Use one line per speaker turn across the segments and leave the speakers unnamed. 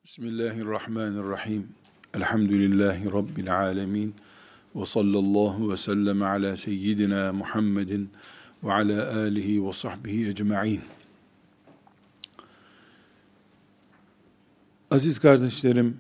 Bismillahirrahmanirrahim. Elhamdülillahi Rabbil alemin. Ve sallallahu ve sellem ala seyyidina Muhammedin ve ala alihi ve sahbihi ecma'in. Aziz kardeşlerim,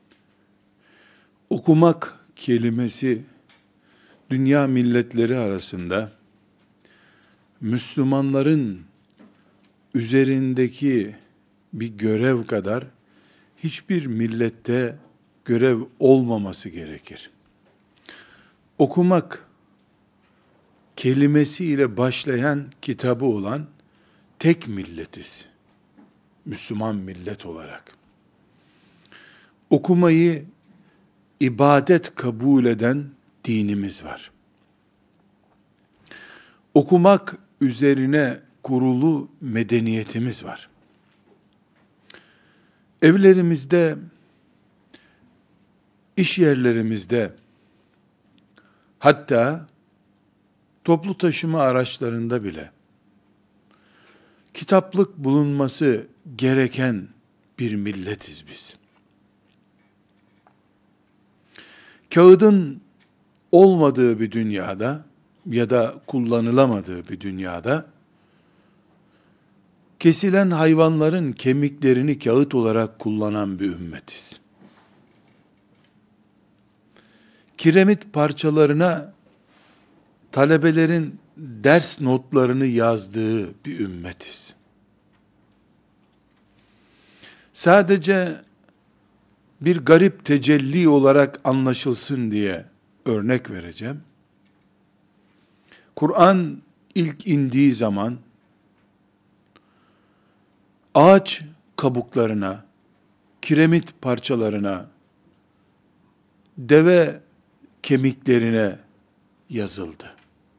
okumak kelimesi dünya milletleri arasında Müslümanların üzerindeki bir görev kadar hiçbir millette görev olmaması gerekir. Okumak kelimesiyle başlayan kitabı olan tek milletiz. Müslüman millet olarak. Okumayı ibadet kabul eden dinimiz var. Okumak üzerine kurulu medeniyetimiz var. Evlerimizde, iş yerlerimizde, hatta toplu taşıma araçlarında bile kitaplık bulunması gereken bir milletiz biz. Kağıdın olmadığı bir dünyada ya da kullanılamadığı bir dünyada kesilen hayvanların kemiklerini kağıt olarak kullanan bir ümmetiz. Kiremit parçalarına talebelerin ders notlarını yazdığı bir ümmetiz. Sadece bir garip tecelli olarak anlaşılsın diye örnek vereceğim. Kur'an ilk indiği zaman ağaç kabuklarına, kiremit parçalarına, deve kemiklerine yazıldı.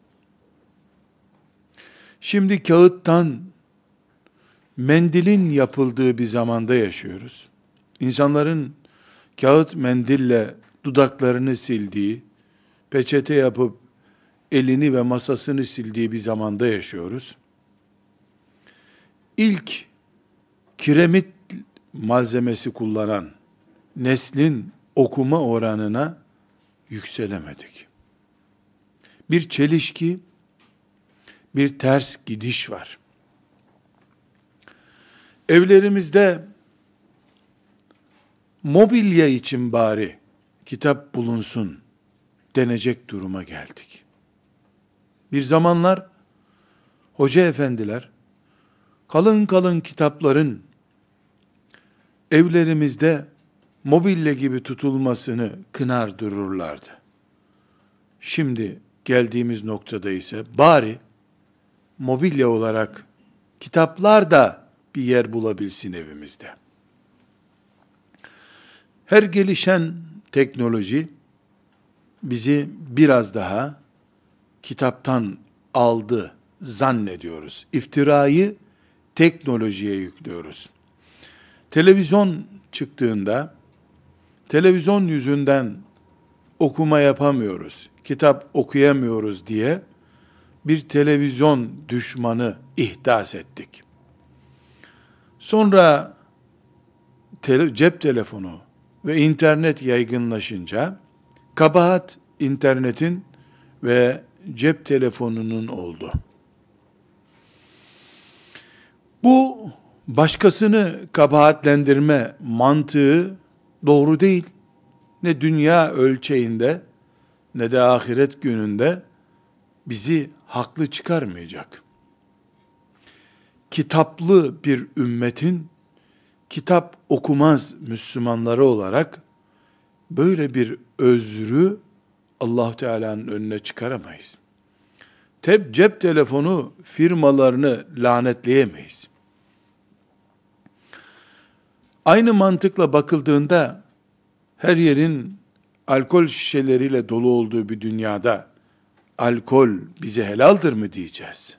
Şimdi kağıttan mendilin yapıldığı bir zamanda yaşıyoruz. İnsanların kağıt mendille dudaklarını sildiği, peçete yapıp elini ve masasını sildiği bir zamanda yaşıyoruz. İlk kiremit malzemesi kullanan neslin okuma oranına yükselemedik. Bir çelişki, bir ters gidiş var. Evlerimizde mobilya için bari kitap bulunsun denecek duruma geldik. Bir zamanlar hoca efendiler kalın kalın kitapların evlerimizde mobilya gibi tutulmasını kınar dururlardı. Şimdi geldiğimiz noktada ise bari mobilya olarak kitaplar da bir yer bulabilsin evimizde. Her gelişen teknoloji bizi biraz daha kitaptan aldı zannediyoruz. İftirayı teknolojiye yüklüyoruz. Televizyon çıktığında, televizyon yüzünden okuma yapamıyoruz, kitap okuyamıyoruz diye bir televizyon düşmanı ihdas ettik. Sonra cep telefonu ve internet yaygınlaşınca, kabahat internetin ve cep telefonunun oldu. Bu başkasını kabahatlendirme mantığı doğru değil. Ne dünya ölçeğinde ne de ahiret gününde bizi haklı çıkarmayacak. Kitaplı bir ümmetin kitap okumaz Müslümanları olarak böyle bir özrü Allah Teala'nın önüne çıkaramayız. Cep telefonu firmalarını lanetleyemeyiz. Aynı mantıkla bakıldığında her yerin alkol şişeleriyle dolu olduğu bir dünyada alkol bize helaldir mi diyeceğiz?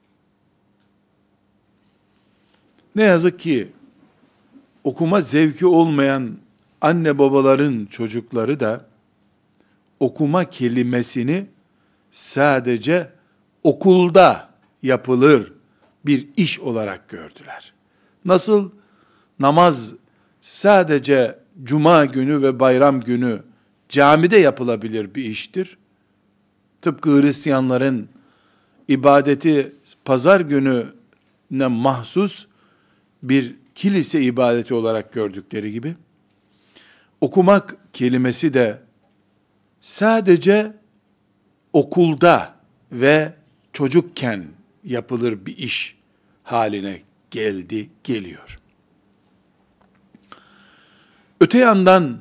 Ne yazık ki okuma zevki olmayan anne babaların çocukları da okuma kelimesini sadece okulda yapılır bir iş olarak gördüler. Nasıl namaz sadece cuma günü ve bayram günü camide yapılabilir bir iştir. Tıpkı Hristiyanların ibadeti pazar gününe mahsus bir kilise ibadeti olarak gördükleri gibi, okumak kelimesi de sadece okulda ve çocukken yapılır bir iş haline geliyor. Öte yandan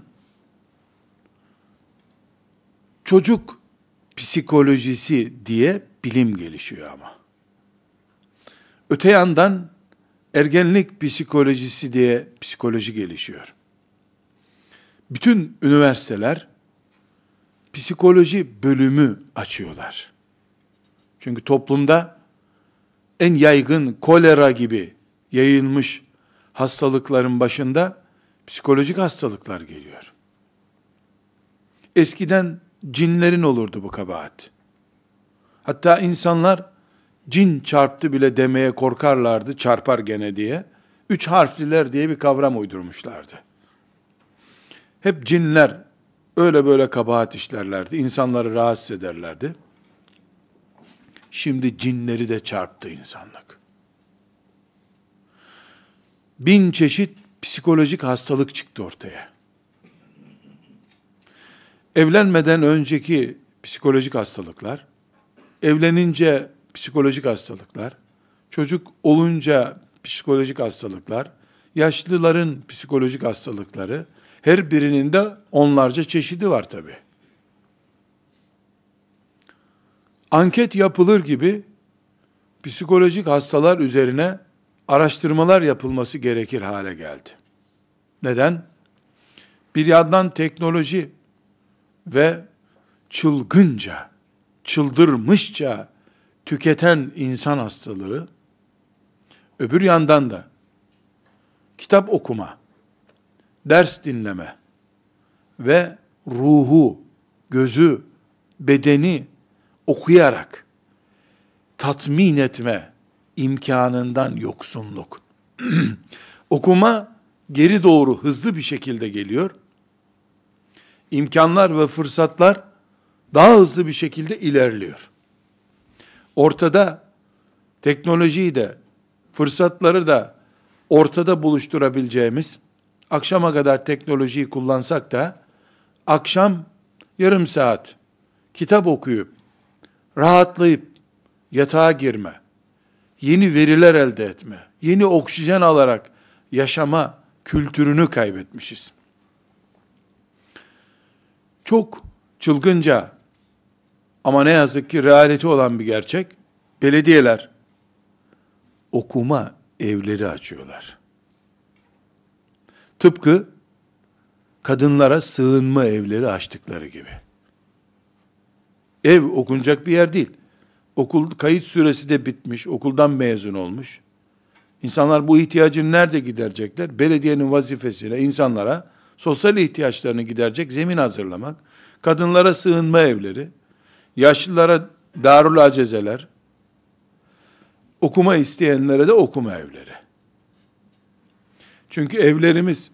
çocuk psikolojisi diye bilim gelişiyor ama. Öte yandan ergenlik psikolojisi diye psikoloji gelişiyor. Bütün üniversiteler psikoloji bölümü açıyorlar. Çünkü toplumda en yaygın kolera gibi yayılmış hastalıkların başında psikolojik hastalıklar geliyor. Eskiden cinlerin olurdu bu kabahat. Hatta insanlar cin çarptı bile demeye korkarlardı, çarpar gene diye. 3 harfliler diye bir kavram uydurmuşlardı. Hep cinler öyle böyle kabahat işlerlerdi, insanları rahatsız ederlerdi. Şimdi cinleri de çarptı insanlık. 1000 çeşit psikolojik hastalık çıktı ortaya. Evlenmeden önceki psikolojik hastalıklar, evlenince psikolojik hastalıklar, çocuk olunca psikolojik hastalıklar, yaşlıların psikolojik hastalıkları, her birinin de onlarca çeşidi var tabii. Anket yapılır gibi psikolojik hastalar üzerine araştırmalar yapılması gerekir hale geldi. Neden? Bir yandan teknoloji ve çılgınca, çıldırmışça tüketen insan hastalığı, öbür yandan da kitap okuma, ders dinleme ve ruhu, gözü, bedeni okuyarak tatmin etme imkanından yoksunluk. Okuma geri doğru hızlı bir şekilde geliyor. İmkanlar ve fırsatlar daha hızlı bir şekilde ilerliyor. Ortada teknolojiyi de, fırsatları da ortada buluşturabileceğimiz, akşama kadar teknolojiyi kullansak da, akşam yarım saat kitap okuyup, rahatlayıp, yatağa girme, yeni veriler elde etme, yeni oksijen alarak yaşama kültürünü kaybetmişiz. Çok çılgınca ama ne yazık ki realite olan bir gerçek, belediyeler okuma evleri açıyorlar. Tıpkı kadınlara sığınma evleri açtıkları gibi. Ev okunacak bir yer değil. Okul kayıt süresi de bitmiş, okuldan mezun olmuş. İnsanlar bu ihtiyacını nerede giderecekler? Belediyenin vazifesine insanlara sosyal ihtiyaçlarını giderecek zemin hazırlamak. Kadınlara sığınma evleri, yaşlılara darul acezeler, okuma isteyenlere de okuma evleri. Çünkü evlerimiz,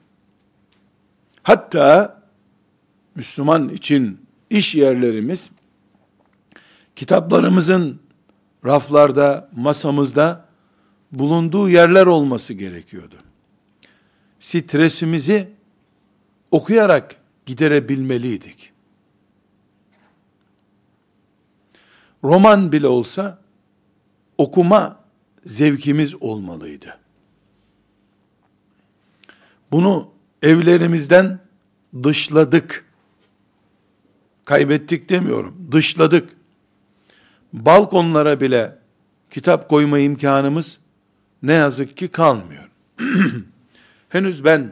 hatta Müslüman için iş yerlerimiz, kitaplarımızın raflarda, masamızda bulunduğu yerler olması gerekiyordu. Stresimizi okuyarak giderebilmeliydik. Roman bile olsa okuma zevkimiz olmalıydı. Bunu evlerimizden dışladık. Kaybettik demiyorum, dışladık. Balkonlara bile kitap koyma imkanımız ne yazık ki kalmıyor. Henüz ben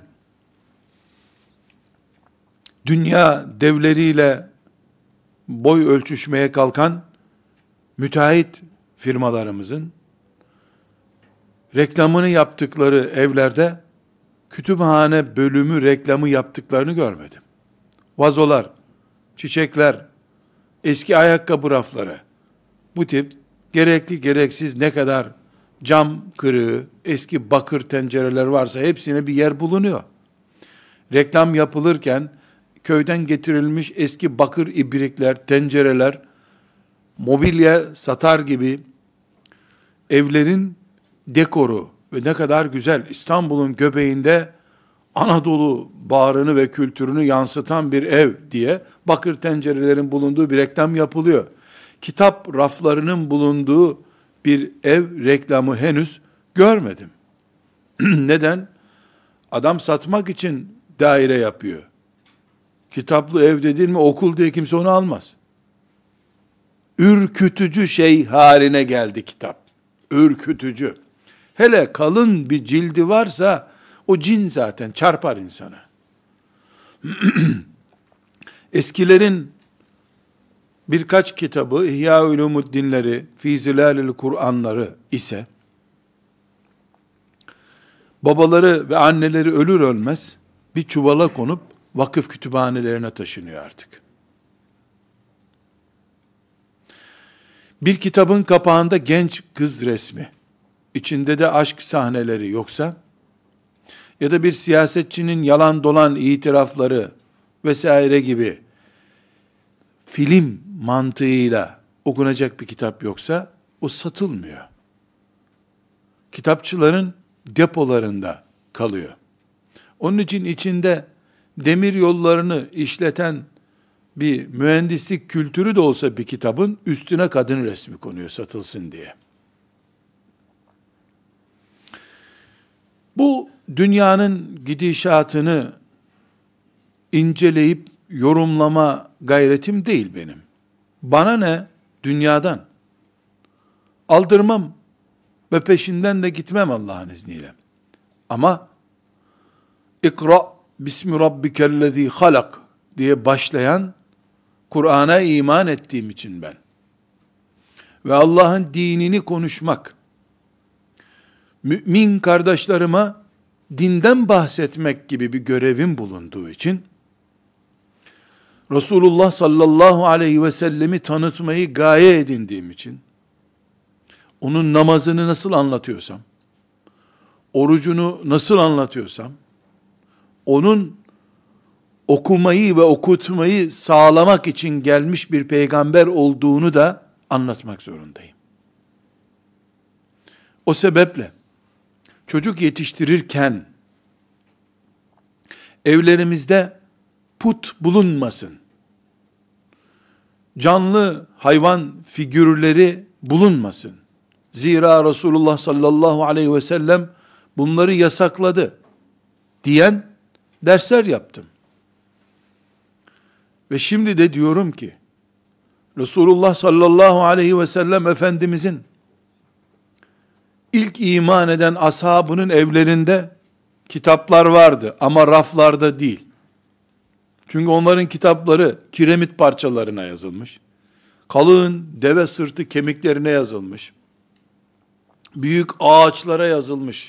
dünya devleriyle boy ölçüşmeye kalkan müteahhit firmalarımızın reklamını yaptıkları evlerde kütüphane bölümü reklamı yaptıklarını görmedim. Vazolar, çiçekler, eski ayakkabı rafları, bu tip gerekli gereksiz ne kadar cam kırığı, eski bakır tencereler varsa hepsine bir yer bulunuyor. reklam yapılırken köyden getirilmiş eski bakır ibrikler, tencereler, mobilya satar gibi evlerin dekoru ve ne kadar güzel, İstanbul'un göbeğinde Anadolu bağrını ve kültürünü yansıtan bir ev diye bakır tencerelerin bulunduğu bir reklam yapılıyor. Kitap raflarının bulunduğu bir ev reklamı henüz görmedim. Neden? Adam satmak için daire yapıyor. Kitaplı ev dedin mi okul diye kimse onu almaz. Ürkütücü şey haline geldi kitap. Ürkütücü. Hele kalın bir cildi varsa o cin zaten çarpar insana. Eskilerin birkaç kitabı, İhya Ulumuddinleri, Fî Zilâlil Kur'anları ise babaları ve anneleri ölür ölmez bir çuvala konup vakıf kütüphanelerine taşınıyor artık. Bir kitabın kapağında genç kız resmi, içinde de aşk sahneleri yoksa, ya da bir siyasetçinin yalan dolan itirafları vesaire gibi film mantığıyla okunacak bir kitap yoksa, o satılmıyor. Kitapçıların depolarında kalıyor. Onun için içinde demir yollarını işleten bir mühendislik kültürü de olsa bir kitabın üstüne kadın resmi konuyor satılsın diye. Bu dünyanın gidişatını inceleyip yorumlama gayretim değil benim. Bana ne dünyadan? Aldırmam ve peşinden de gitmem Allah'ın izniyle. Ama İkra bismi rabbikellezî halak diye başlayan Kur'an'a iman ettiğim için ben ve Allah'ın dinini konuşmak, mümin kardeşlerime dinden bahsetmek gibi bir görevim bulunduğu için Resulullah sallallahu aleyhi ve sellemi tanıtmayı gaye edindiğim için onun namazını nasıl anlatıyorsam, orucunu nasıl anlatıyorsam, onun okumayı ve okutmayı sağlamak için gelmiş bir peygamber olduğunu da anlatmak zorundayım. O sebeple çocuk yetiştirirken evlerimizde put bulunmasın. Canlı hayvan figürleri bulunmasın. Zira Resulullah sallallahu aleyhi ve sellem bunları yasakladı diyen dersler yaptım. Ve şimdi de diyorum ki, Resulullah sallallahu aleyhi ve sellem Efendimizin ilk iman eden ashabının evlerinde kitaplar vardı ama raflarda değil. Çünkü onların kitapları kiremit parçalarına yazılmış. Kalın deve sırtı kemiklerine yazılmış. Büyük ağaçlara yazılmış.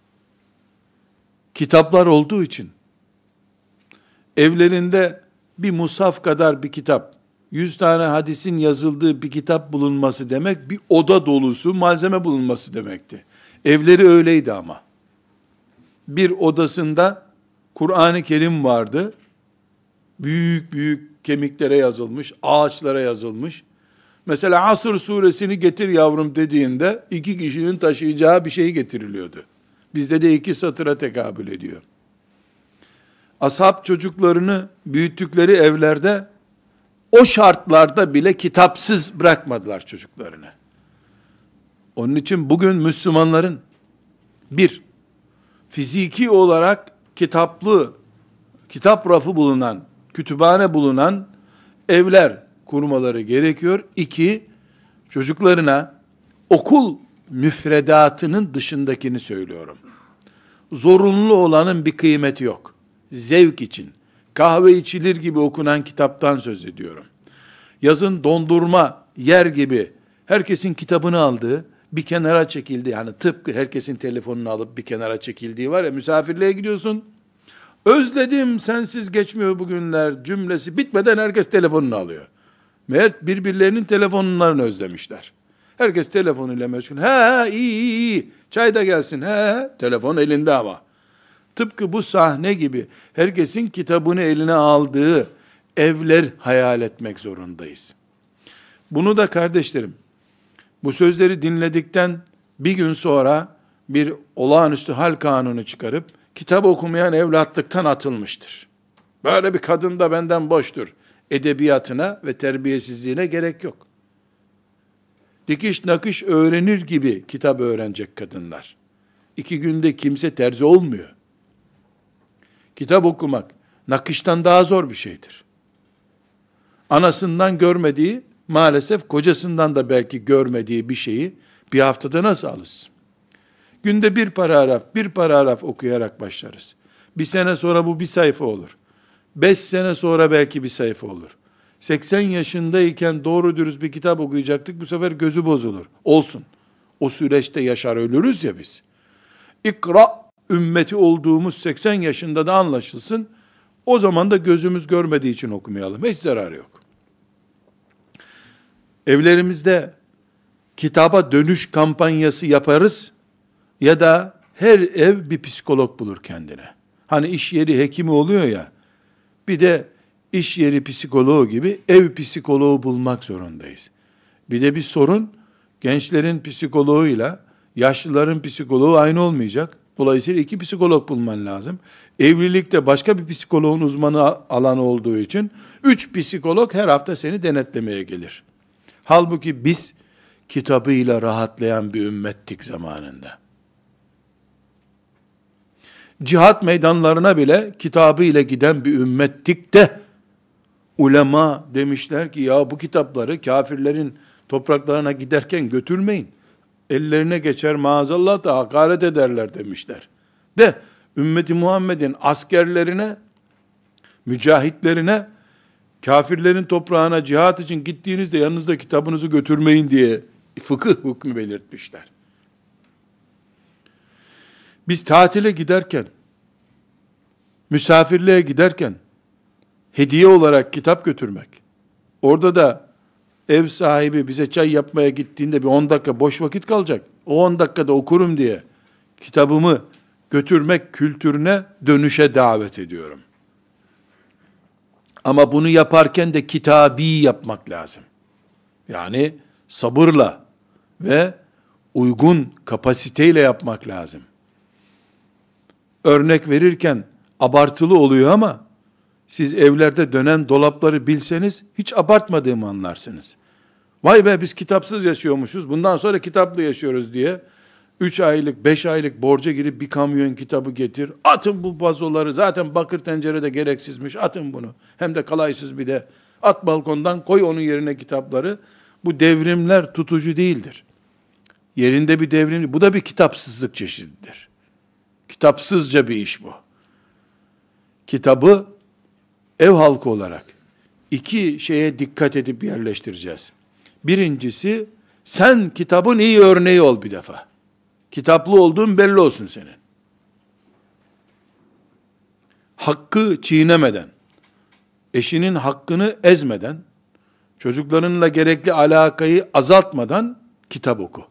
Kitaplar olduğu için evlerinde bir mushaf kadar bir kitap, 100 tane hadisin yazıldığı bir kitap bulunması demek, bir oda dolusu malzeme bulunması demekti. Evleri öyleydi ama. Bir odasında Kur'an-ı Kerim vardı. Büyük büyük kemiklere yazılmış, ağaçlara yazılmış. Mesela Asr suresini getir yavrum dediğinde 2 kişinin taşıyacağı bir şey getiriliyordu. Bizde de 2 satıra tekabül ediyor. Ashab çocuklarını büyüttükleri evlerde o şartlarda bile kitapsız bırakmadılar çocuklarını. Onun için bugün Müslümanların bir, fiziki olarak kitap rafı bulunan, kütüphane bulunan evler kurmaları gerekiyor. 2, çocuklarına okul müfredatının dışındakini söylüyorum. Zorunlu olanın bir kıymeti yok. Zevk için, kahve içilir gibi okunan kitaptan söz ediyorum. Yazın dondurma yer gibi herkesin kitabını aldığı, bir kenara çekildiği, yani tıpkı herkesin telefonunu alıp bir kenara çekildiği var ya, misafirliğe gidiyorsun, özledim sensiz geçmiyor bugünler cümlesi bitmeden herkes telefonunu alıyor. Meğer birbirlerinin telefonlarını özlemişler. Herkes telefonuyla meşgul. He iyi çay da gelsin. He telefon elinde ama. Tıpkı bu sahne gibi herkesin kitabını eline aldığı evler hayal etmek zorundayız. Bunu da kardeşlerim, bu sözleri dinledikten bir gün sonra bir olağanüstü hal kanunu çıkarıp kitap okumayan evlatlıktan atılmıştır. Böyle bir kadın da benden boştur edebiyatına ve terbiyesizliğine gerek yok. Dikiş nakış öğrenir gibi kitap öğrenecek kadınlar. 2 günde kimse terzi olmuyor. Kitap okumak nakıştan daha zor bir şeydir. Anasından görmediği, maalesef kocasından da belki görmediği bir şeyi bir haftada nasıl alırsın? Günde bir paragraf okuyarak başlarız. 1 sene sonra bu bir sayfa olur. 5 sene sonra belki bir sayfa olur. 80 yaşındayken doğru dürüst bir kitap okuyacaktık, bu sefer gözü bozulur. Olsun. O süreçte yaşar ölürüz ya biz. İkra ümmeti olduğumuz 80 yaşında da anlaşılsın. O zaman da gözümüz görmediği için okumayalım. Hiç zararı yok. Evlerimizde kitaba dönüş kampanyası yaparız ya da her ev bir psikolog bulur kendine. Hani iş yeri hekimi oluyor ya, bir de iş yeri psikoloğu gibi ev psikoloğu bulmak zorundayız. Bir de bir sorun, gençlerin psikoloğuyla yaşlıların psikoloğu aynı olmayacak. Dolayısıyla 2 psikolog bulman lazım. Evlilikte başka bir psikoloğun uzmanı alanı olduğu için 3 psikolog her hafta seni denetlemeye gelir. Halbuki biz kitabıyla rahatlayan bir ümmettik zamanında. Cihat meydanlarına bile kitabıyla giden bir ümmettik de ulema demişler ki ya bu kitapları kafirlerin topraklarına giderken götürmeyin. Ellerine geçer maazallah da hakaret ederler demişler. De ümmeti Muhammed'in askerlerine, mücahitlerine kafirlerin toprağına cihat için gittiğinizde yanınızda kitabınızı götürmeyin diye fıkıh hükmü belirtmişler. Biz tatile giderken, misafirliğe giderken, hediye olarak kitap götürmek, orada da ev sahibi bize çay yapmaya gittiğinde bir 10 dakika boş vakit kalacak, o 10 dakikada okurum diye kitabımı götürmek kültürüne dönüşe davet ediyorum. Ama bunu yaparken de kitabi yapmak lazım. Yani sabırla ve uygun kapasiteyle yapmak lazım. Örnek verirken abartılı oluyor ama siz evlerde dönen dolapları bilseniz hiç abartmadığımı anlarsınız. Vay be biz kitapsız yaşıyormuşuz, bundan sonra kitaplı yaşıyoruz diye 3 aylık, 5 aylık borca girip bir kamyon kitabı getir. Atın bu vazoları, zaten bakır tencerede gereksizmiş, atın bunu. Hem de kalaysız bir de. At balkondan, koy onun yerine kitapları. Bu devrimler tutucu değildir. Yerinde bir devrim, bu da bir kitapsızlık çeşididir. Kitapsızca bir iş bu. Kitabı ev halkı olarak 2 şeye dikkat edip yerleştireceğiz. Birincisi, sen kitabın iyi örneği ol bir defa. Kitaplı olduğun belli olsun senin. Hakkı çiğnemeden, eşinin hakkını ezmeden, çocuklarınla gerekli alakayı azaltmadan kitap oku.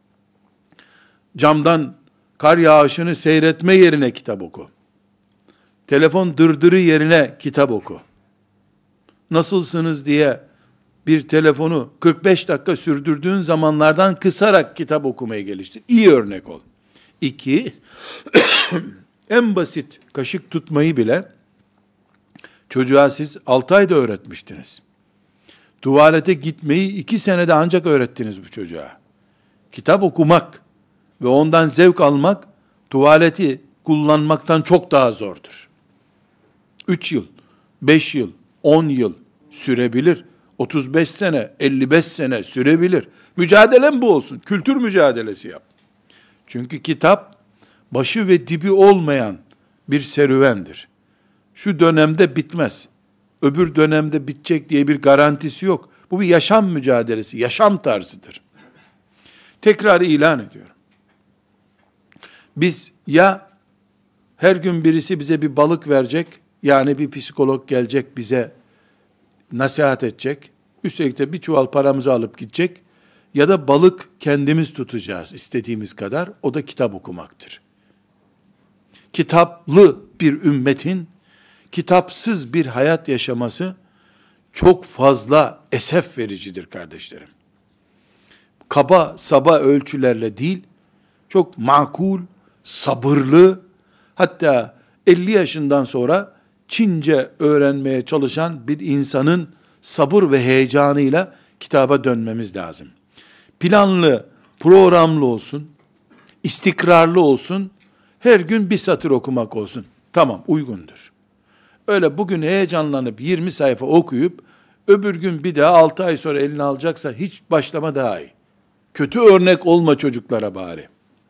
Camdan kar yağışını seyretme yerine kitap oku. Telefon dırdırı yerine kitap oku. Nasılsınız diye bir telefonu 45 dakika sürdürdüğün zamanlardan kısarak kitap okumayı geliştir. İyi örnek ol. 2, en basit kaşık tutmayı bile çocuğa siz 6 ayda öğretmiştiniz. Tuvalete gitmeyi 2 senede ancak öğrettiniz bu çocuğa. Kitap okumak ve ondan zevk almak, tuvaleti kullanmaktan çok daha zordur. 3 yıl, 5 yıl, 10 yıl sürebilir. 35 sene, 55 sene sürebilir. Mücadelem bu olsun. Kültür mücadelesi yap. Çünkü kitap başı ve dibi olmayan bir serüvendir. Şu dönemde bitmez. Öbür dönemde bitecek diye bir garantisi yok. Bu bir yaşam mücadelesi, yaşam tarzıdır. Tekrar ilan ediyorum. Biz ya her gün birisi bize bir balık verecek, yani bir psikolog gelecek bize nasihat edecek, üstelik de bir çuval paramızı alıp gidecek, ya da balık kendimiz tutacağız istediğimiz kadar, o da kitap okumaktır. kitaplı bir ümmetin kitapsız bir hayat yaşaması çok fazla esef vericidir kardeşlerim. Kaba saba ölçülerle değil, çok makul, sabırlı, hatta 50 yaşından sonra Çince öğrenmeye çalışan bir insanın sabır ve heyecanıyla kitaba dönmemiz lazım. Planlı, programlı olsun, istikrarlı olsun, her gün bir satır okumak olsun. Tamam, uygundur. Öyle bugün heyecanlanıp 20 sayfa okuyup, öbür gün bir daha 6 ay sonra eline alacaksa hiç başlama daha iyi. Kötü örnek olma çocuklara bari.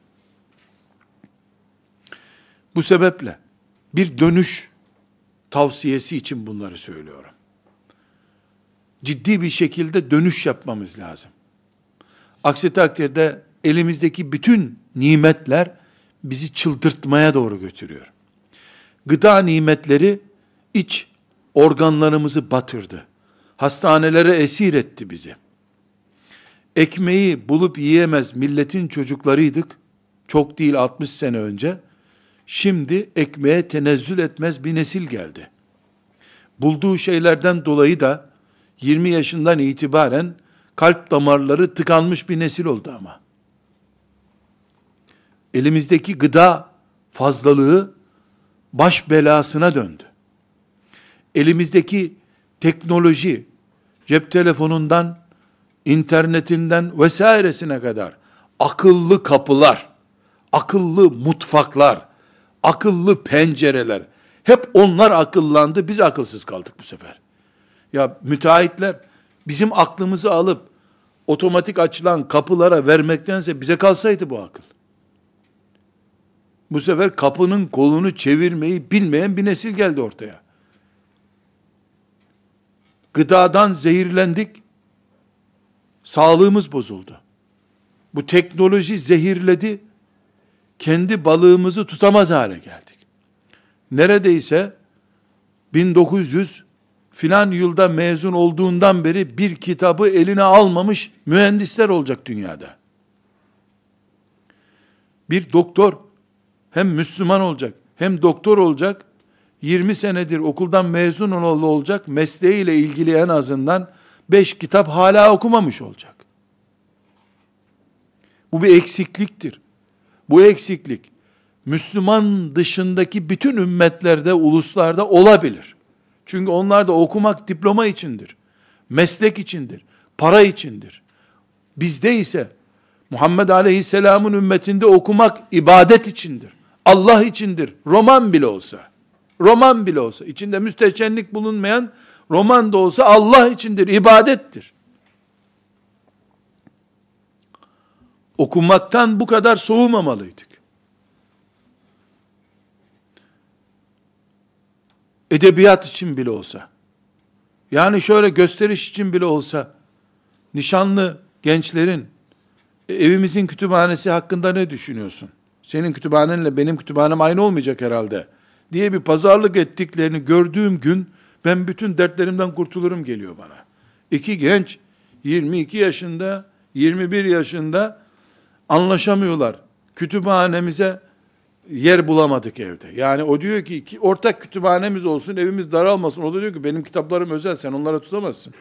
Bu sebeple bir dönüş tavsiyesi için bunları söylüyorum. Ciddi bir şekilde dönüş yapmamız lazım. Aksi takdirde elimizdeki bütün nimetler bizi çıldırtmaya doğru götürüyor. Gıda nimetleri iç organlarımızı batırdı. Hastanelere esir etti bizi. Ekmeği bulup yiyemez milletin çocuklarıydık. Çok değil 60 sene önce. Şimdi ekmeğe tenezzül etmez bir nesil geldi. Bulduğu şeylerden dolayı da 20 yaşından itibaren kalp damarları tıkanmış bir nesil oldu ama. Elimizdeki gıda fazlalığı baş belasına döndü. Elimizdeki teknoloji, cep telefonundan, internetinden vesairesine kadar akıllı kapılar, akıllı mutfaklar, akıllı pencereler, hep onlar akıllandı, biz akılsız kaldık bu sefer. Ya müteahhitler bizim aklımızı alıp otomatik açılan kapılara vermektense bize kalsaydı bu akıl. Bu sefer kapının kolunu çevirmeyi bilmeyen bir nesil geldi ortaya. Gıdadan zehirlendik, sağlığımız bozuldu. Bu teknoloji zehirledi, kendi balığımızı tutamaz hale geldik. Neredeyse 1900 filan yılda mezun olduğundan beri bir kitabı eline almamış mühendisler olacak dünyada. Bir doktor hem Müslüman olacak, hem doktor olacak, 20 senedir okuldan mezun olacak, mesleğiyle ilgili en azından 5 kitap hala okumamış olacak. Bu bir eksikliktir. Bu eksiklik, Müslüman dışındaki bütün ümmetlerde, uluslarda olabilir. Çünkü onlar da okumak diploma içindir, meslek içindir, para içindir. Bizde ise, Muhammed Aleyhisselam'ın ümmetinde okumak ibadet içindir. Allah içindir. Roman bile olsa, içinde müstehcenlik bulunmayan roman da olsa Allah içindir, ibadettir. Okumaktan bu kadar soğumamalıydık. Edebiyat için bile olsa, yani şöyle gösteriş için bile olsa, nişanlı gençlerin, evimizin kütüphanesi hakkında ne düşünüyorsun? Senin kütüphanenle benim kütüphanem aynı olmayacak herhalde diye bir pazarlık ettiklerini gördüğüm gün ben bütün dertlerimden kurtulurum geliyor bana. İki genç 22 yaşında, 21 yaşında anlaşamıyorlar. Kütüphanemize yer bulamadık evde. Yani o diyor ki ortak kütüphanemiz olsun, evimiz daralmasın. O da diyor ki benim kitaplarım özel, sen onlara tutamazsın.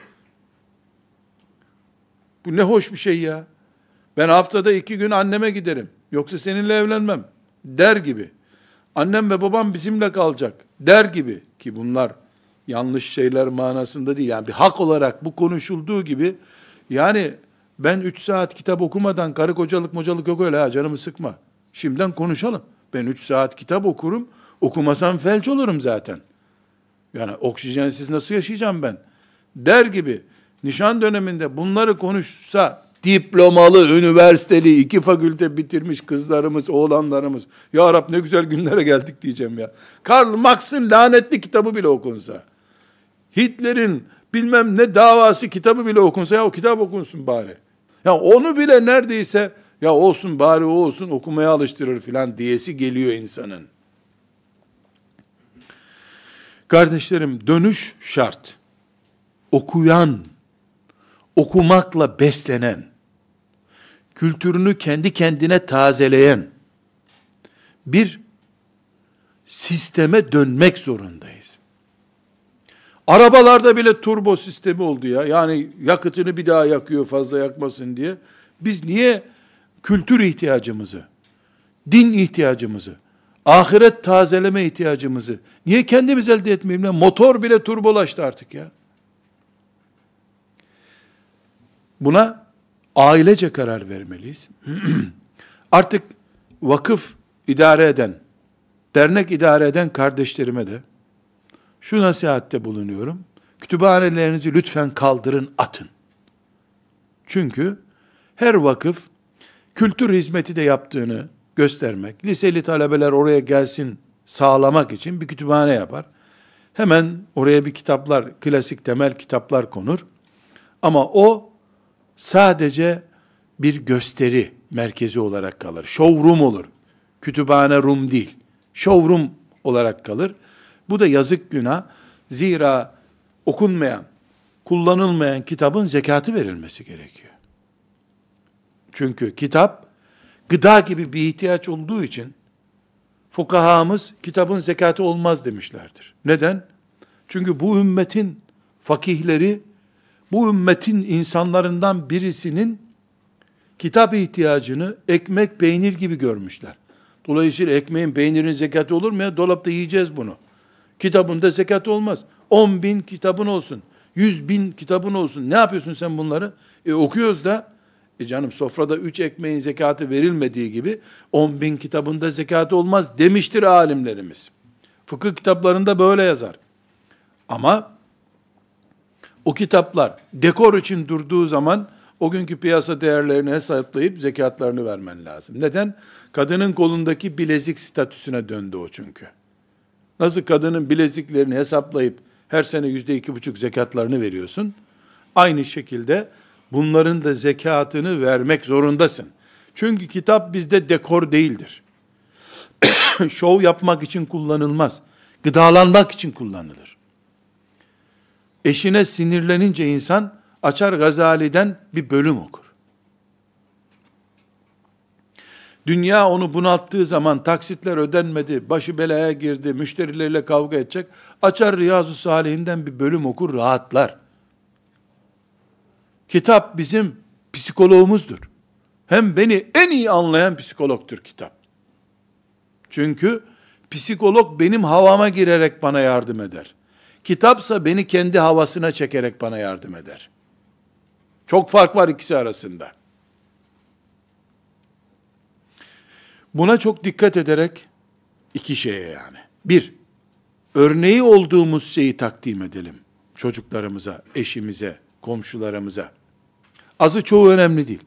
Bu ne hoş bir şey ya. Ben haftada 2 gün anneme giderim. Yoksa seninle evlenmem der gibi. Annem ve babam bizimle kalacak der gibi, ki bunlar yanlış şeyler manasında değil. Yani bir hak olarak bu konuşulduğu gibi, yani ben 3 saat kitap okumadan karı kocalık yok öyle, ha canımı sıkma. Şimdiden konuşalım. Ben 3 saat kitap okurum, okumasam felç olurum zaten. Yani oksijensiz nasıl yaşayacağım ben? Der gibi nişan döneminde bunları konuşsa, diplomalı, üniversiteli, 2 fakülte bitirmiş kızlarımız, oğlanlarımız, ya Rab ne güzel günlere geldik diyeceğim ya. Karl Marx'ın lanetli kitabı bile okunsa, Hitler'in bilmem ne davası kitabı bile okunsa, ya o kitap okunsun bari. Ya onu bile neredeyse, ya olsun bari o olsun, okumaya alıştırır filan diyesi geliyor insanın. Kardeşlerim, dönüş şart. Okuyan, okumakla beslenen, kültürünü kendi kendine tazeleyen, bir sisteme dönmek zorundayız. Arabalarda bile turbo sistemi oldu ya. Yani yakıtını bir daha yakıyor fazla yakmasın diye. Biz niye kültür ihtiyacımızı, din ihtiyacımızı, ahiret tazeleme ihtiyacımızı niye kendimiz elde etmeyelim? Motor bile turbolaştı artık ya. Buna ailece karar vermeliyiz. Artık vakıf idare eden, dernek idare eden kardeşlerime de şu nasihatte bulunuyorum. Kütüphanelerinizi lütfen kaldırın, atın. Çünkü her vakıf kültür hizmeti de yaptığını göstermek, liseli talebeler oraya gelsin sağlamak için bir kütüphane yapar. Hemen oraya bir kitaplar, klasik temel kitaplar konur. Ama o sadece bir gösteri merkezi olarak kalır. Showroom olur. Kütüphane room değil. Showroom olarak kalır. Bu da yazık, günah. Zira okunmayan, kullanılmayan kitabın zekatı verilmesi gerekiyor. Çünkü kitap gıda gibi bir ihtiyaç olduğu için fukahamız kitabın zekatı olmaz demişlerdir. Neden? Çünkü bu ümmetin fakihleri, bu ümmetin insanlarından birisinin kitap ihtiyacını ekmek, peynir gibi görmüşler. Dolayısıyla ekmeğin, peynirin zekatı olur mu ya? Dolapta yiyeceğiz bunu. Kitabın da zekatı olmaz. 10.000 kitabın olsun. 100.000 kitabın olsun. Ne yapıyorsun sen bunları? Okuyoruz da. Canım sofrada 3 ekmeğin zekatı verilmediği gibi 10.000 kitabında zekatı olmaz demiştir alimlerimiz. Fıkıh kitaplarında böyle yazar. Ama o kitaplar dekor için durduğu zaman o günkü piyasa değerlerini hesaplayıp zekatlarını vermen lazım. Neden? Kadının kolundaki bilezik statüsüne döndü o çünkü. Nasıl kadının bileziklerini hesaplayıp her sene %2,5 zekatlarını veriyorsun? Aynı şekilde bunların da zekatını vermek zorundasın. Çünkü kitap bizde dekor değildir. Şov yapmak için kullanılmaz. Gıdalanmak için kullanılır. Eşine sinirlenince insan açar Gazali'den bir bölüm okur. Dünya onu bunalttığı zaman taksitler ödenmedi, başı belaya girdi, müşterileriyle kavga edecek. Açar Riyazu Salihinden bir bölüm okur, rahatlar. Kitap bizim psikologumuzdur. Hem beni en iyi anlayan psikologtur kitap. Çünkü psikolog benim havama girerek bana yardım eder. Kitapsa beni kendi havasına çekerek bana yardım eder. Çok fark var ikisi arasında. Buna çok dikkat ederek iki şeye yani. Bir, örneği olduğumuz şeyi takdim edelim. Çocuklarımıza, eşimize, komşularımıza. Azı çoğu önemli değil.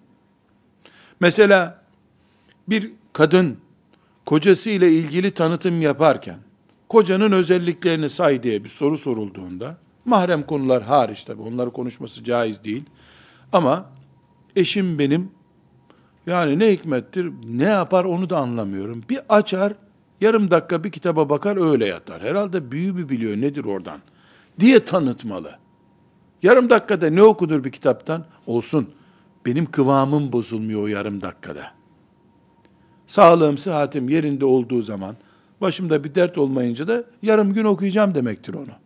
Mesela bir kadın kocası ile ilgili tanıtım yaparken kocanın özelliklerini say diye bir soru sorulduğunda, mahrem konular hariç tabii onları konuşması caiz değil. Ama eşim benim, yani ne hikmettir, ne yapar onu da anlamıyorum. Bir açar, yarım dakika bir kitaba bakar, öyle yatar. Herhalde büyü bir biliyor, nedir oradan diye tanıtmalı. Yarım dakikada ne okunur bir kitaptan? Olsun. Benim kıvamım bozulmuyor o yarım dakikada. Sağlığım, sıhhatim yerinde olduğu zaman, başımda bir dert olmayınca da yarım gün okuyacağım demektir onu.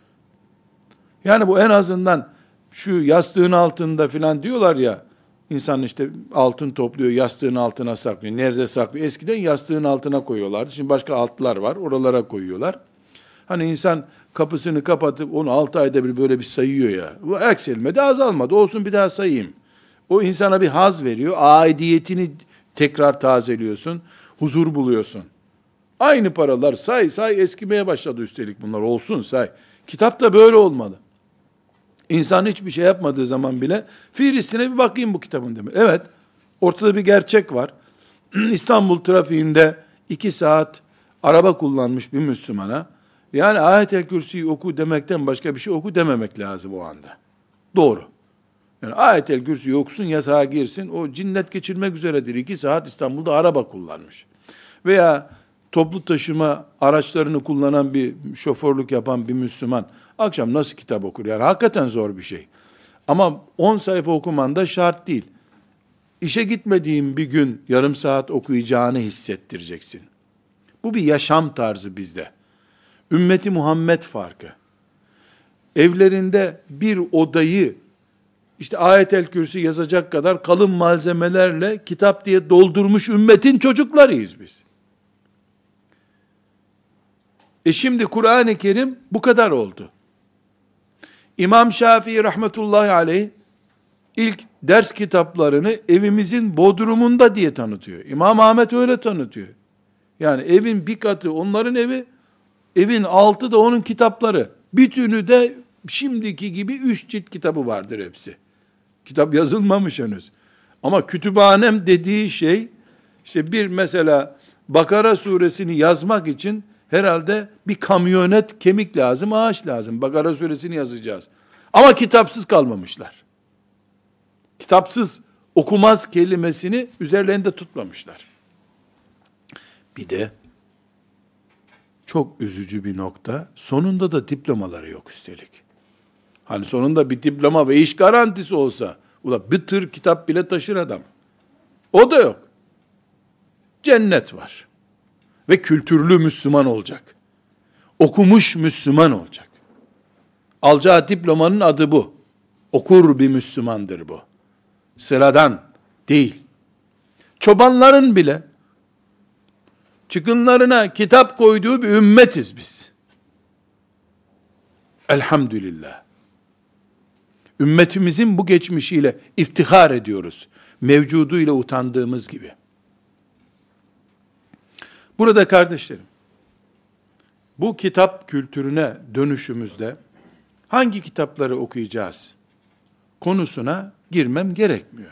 Yani bu en azından şu yastığın altında filan diyorlar ya, insan işte altın topluyor, yastığın altına saklıyor. Nerede saklıyor? Eskiden yastığın altına koyuyorlardı. Şimdi başka altlar var, oralara koyuyorlar. Hani insan kapısını kapatıp onu 6 ayda bir böyle bir sayıyor ya. Bu eksilmedi, azalmadı. Olsun bir daha sayayım. O insana bir haz veriyor. Aidiyetini tekrar tazeliyorsun. Huzur buluyorsun. Aynı paralar say say eskimeye başladı üstelik bunlar. Olsun say. Kitap da böyle olmalı. İnsan hiçbir şey yapmadığı zaman bile Filistin'e bir bakayım bu kitabın demek. Evet, ortada bir gerçek var. İstanbul trafiğinde 2 saat araba kullanmış bir Müslümana, yani Ayet-el Kürsi'yi oku demekten başka bir şey oku dememek lazım o anda. Doğru. Yani Ayet-el Kürsi'yi okusun, yatağa girsin, o cinnet geçirmek üzeredir. 2 saat İstanbul'da araba kullanmış. Veya toplu taşıma araçlarını kullanan bir, şoförlük yapan bir Müslüman, akşam nasıl kitap okur? Yani hakikaten zor bir şey. Ama 10 sayfa okuman da şart değil. İşe gitmediğin bir gün yarım saat okuyacağını hissettireceksin. Bu bir yaşam tarzı bizde. Ümmeti Muhammed farkı. Evlerinde bir odayı işte Ayet-el Kürsi yazacak kadar kalın malzemelerle kitap diye doldurmuş ümmetin çocuklarıyız biz. Şimdi Kur'an-ı Kerim bu kadar oldu. İmam Şafii rahmetullahi aleyh ilk ders kitaplarını evimizin bodrumunda diye tanıtıyor. İmam Ahmet öyle tanıtıyor. Yani evin bir katı onların evi, evin altı da onun kitapları. Bütünü de şimdiki gibi 3 cilt kitabı vardır hepsi. Kitap yazılmamış henüz. Ama kütüphanem dediği şey, işte bir mesela Bakara suresini yazmak için herhalde bir kamyonet kemik lazım, ağaç lazım. Bakara suresini yazacağız. Ama kitapsız kalmamışlar. Kitapsız okumaz kelimesini üzerlerinde tutmamışlar. Bir de çok üzücü bir nokta, sonunda da diplomaları yok üstelik. Hani sonunda bir diploma ve iş garantisi olsa, ula bir tır kitap bile taşır adam. O da yok. Cennet var. Ve kültürlü Müslüman olacak. Okumuş Müslüman olacak. Alacağı diplomanın adı bu. Okur bir Müslümandır bu. Sıradan değil. Çobanların bile çıkınlarına kitap koyduğu bir ümmetiz biz. Elhamdülillah. Ümmetimizin bu geçmişiyle iftihar ediyoruz. Mevcuduyla utandığımız gibi. Burada kardeşlerim, bu kitap kültürüne dönüşümüzde hangi kitapları okuyacağız konusuna girmem gerekmiyor.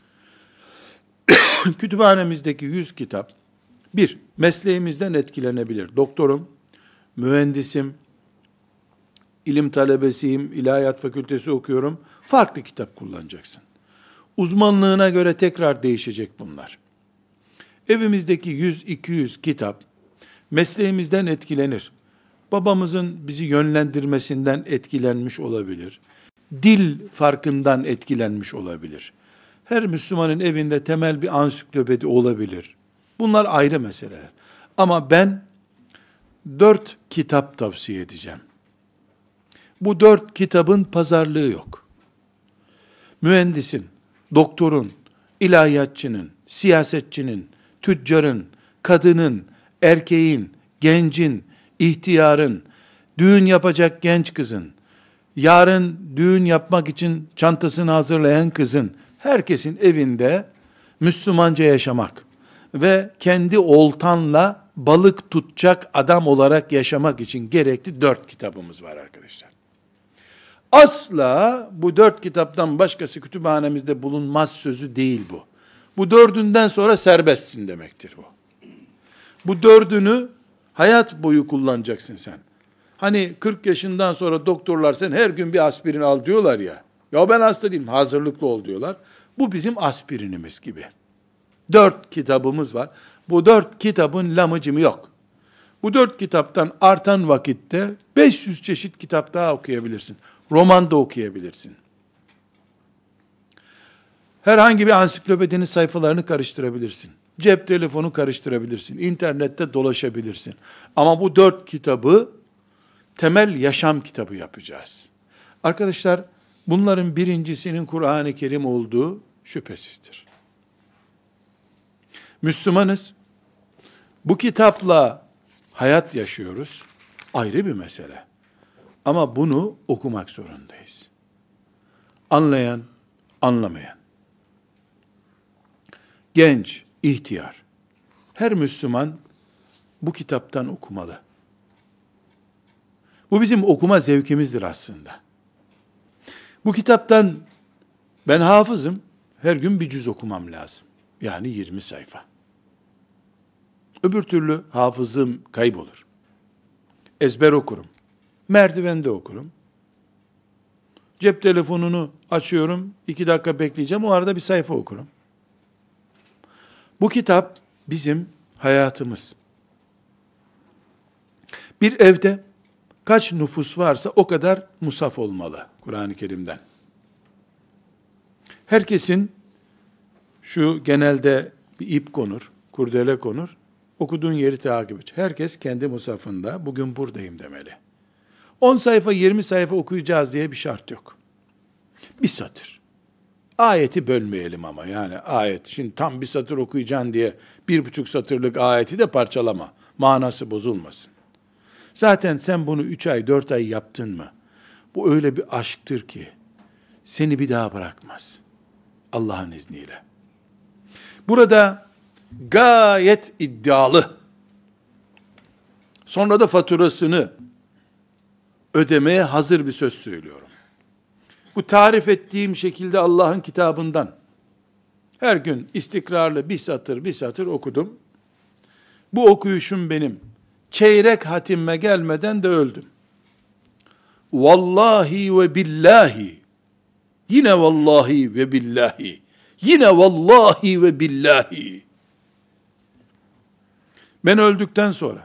Kütüphanemizdeki 100 kitap, bir, mesleğimizden etkilenebilir. Doktorum, mühendisim, ilim talebesiyim, ilahiyat fakültesi okuyorum. Farklı kitap kullanacaksın. Uzmanlığına göre tekrar değişecek bunlar. Evimizdeki 100-200 kitap, mesleğimizden etkilenir. Babamızın bizi yönlendirmesinden etkilenmiş olabilir. Dil farkından etkilenmiş olabilir. Her Müslümanın evinde temel bir ansiklopedi olabilir. Bunlar ayrı meseleler. Ama ben 4 kitap tavsiye edeceğim. Bu 4 kitabın pazarlığı yok. Mühendisin, doktorun, ilahiyatçının, siyasetçinin, tüccarın, kadının, erkeğin, gencin, ihtiyarın, düğün yapacak genç kızın, yarın düğün yapmak için çantasını hazırlayan kızın, herkesin evinde Müslümanca yaşamak ve kendi oltanla balık tutacak adam olarak yaşamak için gerekli 4 kitabımız var arkadaşlar. Asla bu 4 kitaptan başkası kütüphanemizde bulunmaz sözü değil bu. Bu 4'ünden sonra serbestsin demektir bu. Bu 4'ünü hayat boyu kullanacaksın sen. Hani 40 yaşından sonra doktorlar sen her gün bir aspirin al diyorlar ya. Ya ben hasta değilim, hazırlıklı ol diyorlar. Bu bizim aspirinimiz gibi. 4 kitabımız var. Bu 4 kitabın lamıcımı yok. Bu 4 kitaptan artan vakitte 500 çeşit kitap daha okuyabilirsin. Roman da okuyabilirsin. Herhangi bir ansiklopedinin sayfalarını karıştırabilirsin. Cep telefonu karıştırabilirsin. İnternette dolaşabilirsin. Ama bu 4 kitabı temel yaşam kitabı yapacağız. Arkadaşlar, bunların birincisinin Kur'an-ı Kerim olduğu şüphesizdir. Müslümanız. Bu kitapla hayat yaşıyoruz. Ayrı bir mesele. Ama bunu okumak zorundayız. Anlayan, anlamayan. Genç, ihtiyar. Her Müslüman bu kitaptan okumalı. Bu bizim okuma zevkimizdir aslında. Bu kitaptan ben hafızım, her gün bir cüz okumam lazım. Yani 20 sayfa. Öbür türlü hafızım kaybolur. Ezber okurum. Merdivende okurum. Cep telefonunu açıyorum, 2 dakika bekleyeceğim, o arada bir sayfa okurum. Bu kitap bizim hayatımız. Bir evde kaç nüfus varsa o kadar musaf olmalı Kur'an-ı Kerim'den. Herkesin şu genelde bir ip konur, kurdele konur. okuduğun yeri takip et. Herkes kendi musafında bugün buradayım demeli. 10 sayfa 20 sayfa okuyacağız diye bir şart yok. Bir satır. Ayeti bölmeyelim ama yani ayet. Şimdi tam bir satır okuyacaksın diye 1,5 satırlık ayeti de parçalama. Manası bozulmasın. Zaten sen bunu 3 ay 4 ay yaptın mı? Bu öyle bir aşktır ki seni bir daha bırakmaz. Allah'ın izniyle. Burada gayet iddialı. Sonra da faturasını ödemeye hazır bir söz söylüyorum. Bu tarif ettiğim şekilde Allah'ın kitabından her gün istikrarlı bir satır okudum. Bu okuyuşum benim çeyrek hatime gelmeden de öldüm. Vallahi ve billahi, yine vallahi ve billahi, yine vallahi ve billahi. Ben öldükten sonra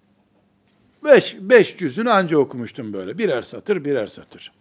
5 cüzünü anca okumuştum böyle. Birer satır.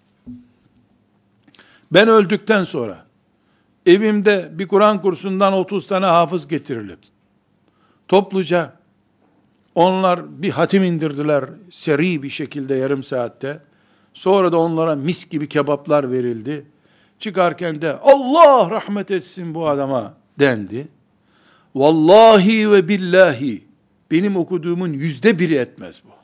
Ben öldükten sonra evimde bir Kur'an kursundan 30 tane hafız getirilip topluca onlar bir hatim indirdiler seri bir şekilde yarım saatte. Sonra da onlara mis gibi kebaplar verildi. Çıkarken de Allah rahmet etsin bu adama dendi. Vallahi ve billahi benim okuduğumun 1/1 etmez bu.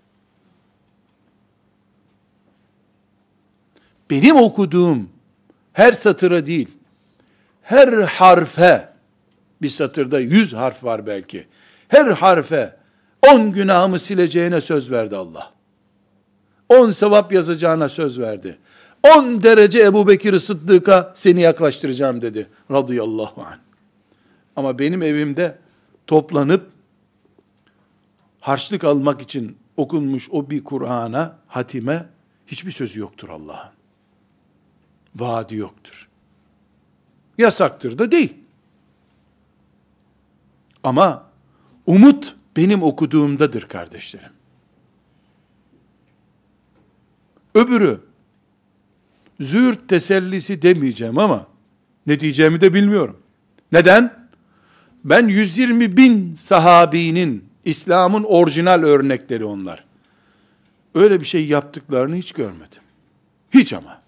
Benim okuduğum her satıra değil, her harfe, bir satırda 100 harf var belki, her harfe 10 günahımı sileceğine söz verdi Allah. 10 sevap yazacağına söz verdi. 10 derece Ebu Bekir Sıddık'a seni yaklaştıracağım dedi. Radıyallahu anh. Ama benim evimde toplanıp harçlık almak için okunmuş o bir Kur'an'a, hatime hiçbir sözü yoktur Allah'ın. Vaadi yoktur. Yasaktır da değil. Ama umut benim okuduğumdadır kardeşlerim. Öbürü, züğürt tesellisi demeyeceğim ama ne diyeceğimi de bilmiyorum. Neden? Ben 120.000 sahabinin, İslam'ın orijinal örnekleri onlar. Öyle bir şey yaptıklarını hiç görmedim. Hiç ama.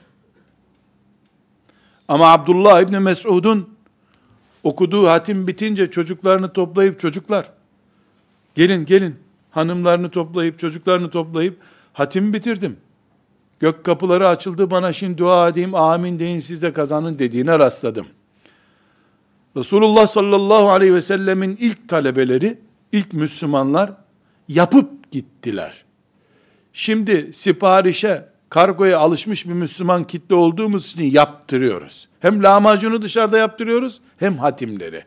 Ama Abdullah İbni Mes'ud'un okuduğu hatim bitince çocuklarını toplayıp gelin hanımlarını toplayıp çocuklarını toplayıp hatim bitirdim. Gök kapıları açıldı bana, şimdi dua edeyim, amin deyin siz de kazanın dediğine rastladım. Resulullah sallallahu aleyhi ve sellemin ilk talebeleri, ilk Müslümanlar yapıp gittiler. Şimdi siparişe, kargoya alışmış bir Müslüman kitle olduğumuz için yaptırıyoruz. Hem lahmacunu dışarıda yaptırıyoruz, hem hatimleri.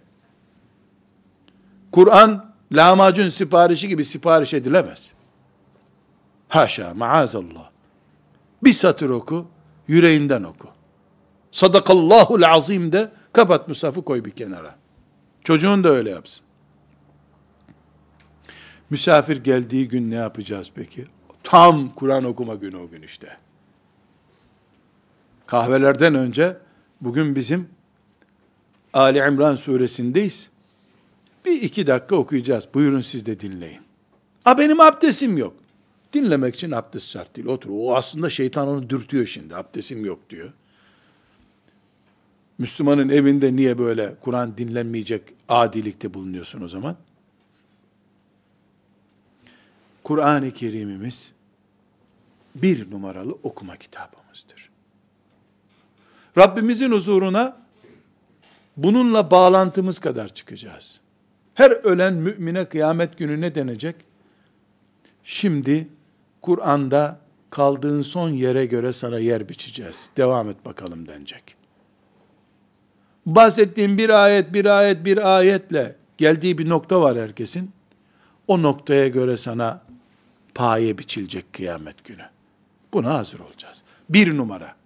Kur'an, lahmacun siparişi gibi sipariş edilemez. Haşa, maazallah. Bir satır oku, yüreğinden oku. Sadakallahul azim de, kapat mushafı koy bir kenara. Çocuğun da öyle yapsın. Misafir geldiği gün ne yapacağız peki? Tam Kur'an okuma günü o gün işte. Kahvelerden önce, bugün bizim Ali İmran suresindeyiz. Bir 2 dakika okuyacağız. Buyurun siz de dinleyin. Benim abdestim yok. Dinlemek için abdest şart değil. Otur. O aslında şeytan onu dürtüyor şimdi. Abdestim yok diyor. Müslümanın evinde niye böyle Kur'an dinlenmeyecek adilikte bulunuyorsun o zaman? Kur'an-ı Kerim'imiz 1 numaralı okuma kitabımızdır. Rabbimizin huzuruna bununla bağlantımız kadar çıkacağız. Her ölen mümine kıyamet günü ne denecek? Şimdi Kur'an'da kaldığın son yere göre sana yer biçeceğiz. Devam et bakalım denecek. Bahsettiğim bir ayetle geldiği bir nokta var herkesin. O noktaya göre sana paye biçilecek kıyamet günü. Buna hazır olacağız. 1 numara.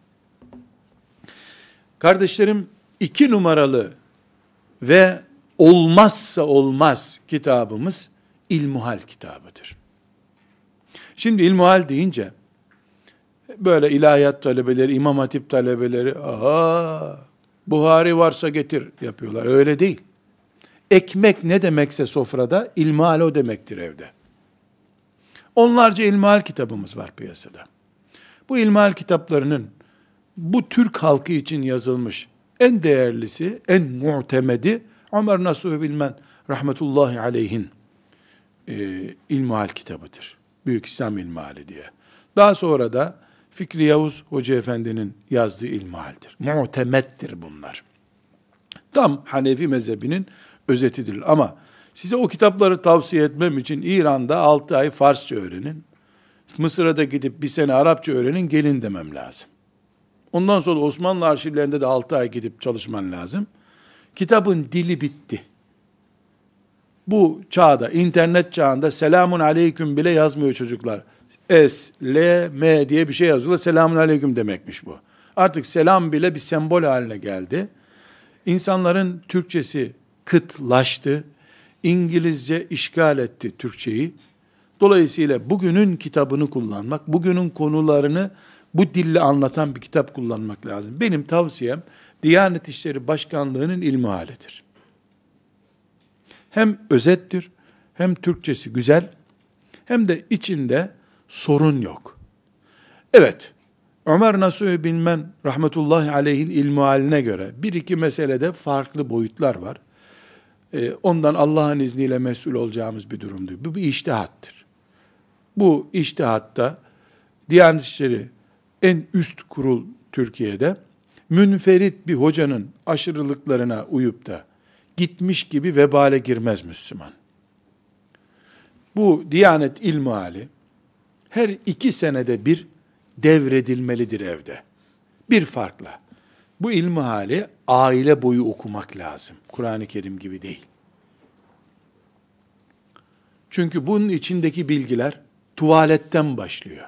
Kardeşlerim, 2 numaralı ve olmazsa olmaz kitabımız İlmuhal kitabıdır. Şimdi İlmuhal deyince böyle ilahiyat talebeleri, İmam Hatip talebeleri Buhari varsa getir yapıyorlar. Öyle değil. Ekmek ne demekse sofrada, ilmihal o demektir evde. Onlarca ilmihal kitabımız var piyasada. Bu ilmihal kitaplarının bu Türk halkı için yazılmış en değerlisi, en mu'temedi Ömer Nasuh Bilmen rahmetullahi aleyhin ilmihal kitabıdır. Büyük İslam İlmihali diye. Daha sonra da Fikri Yavuz Hoca Efendi'nin yazdığı ilmihaldir. Mu'temettir bunlar. Tam Hanefi mezhebinin özetidir. Ama size o kitapları tavsiye etmem için İran'da 6 ay Farsça öğrenin. Mısır'a da gidip bir sene Arapça öğrenin, gelin demem lazım. Ondan sonra Osmanlı arşivlerinde de 6 ay gidip çalışman lazım. Kitabın dili bitti. Bu çağda, internet çağında selamun aleyküm bile yazmıyor çocuklar. S, L, M diye bir şey yazıyorlar. Selamun aleyküm demekmiş bu. Artık selam bile bir sembol haline geldi. İnsanların Türkçesi kıtlaştı. İngilizce işgal etti Türkçeyi. Dolayısıyla bugünün kitabını kullanmak, bugünün konularını bu dille anlatan bir kitap kullanmak lazım. Benim tavsiyem Diyanet İşleri Başkanlığı'nın ilmihalidir. Hem özettir, hem Türkçesi güzel, hem de içinde sorun yok. Evet, Ömer Nasuh Bilmen rahmetullahi aleyhin ilmihaline göre bir iki meselede farklı boyutlar var. Ondan Allah'ın izniyle mesul olacağımız bir durum değil. Bu bir içtihattır. Bu içtihatta Diyanet İşleri en üst kurul Türkiye'de münferit bir hocanın aşırılıklarına uyup da gitmiş gibi vebale girmez Müslüman. Bu Diyanet ilmihali her 2 senede bir devredilmelidir evde. Bir farkla. Bu ilmihali aile boyu okumak lazım. Kur'an-ı Kerim gibi değil. Çünkü bunun içindeki bilgiler tuvaletten başlıyor.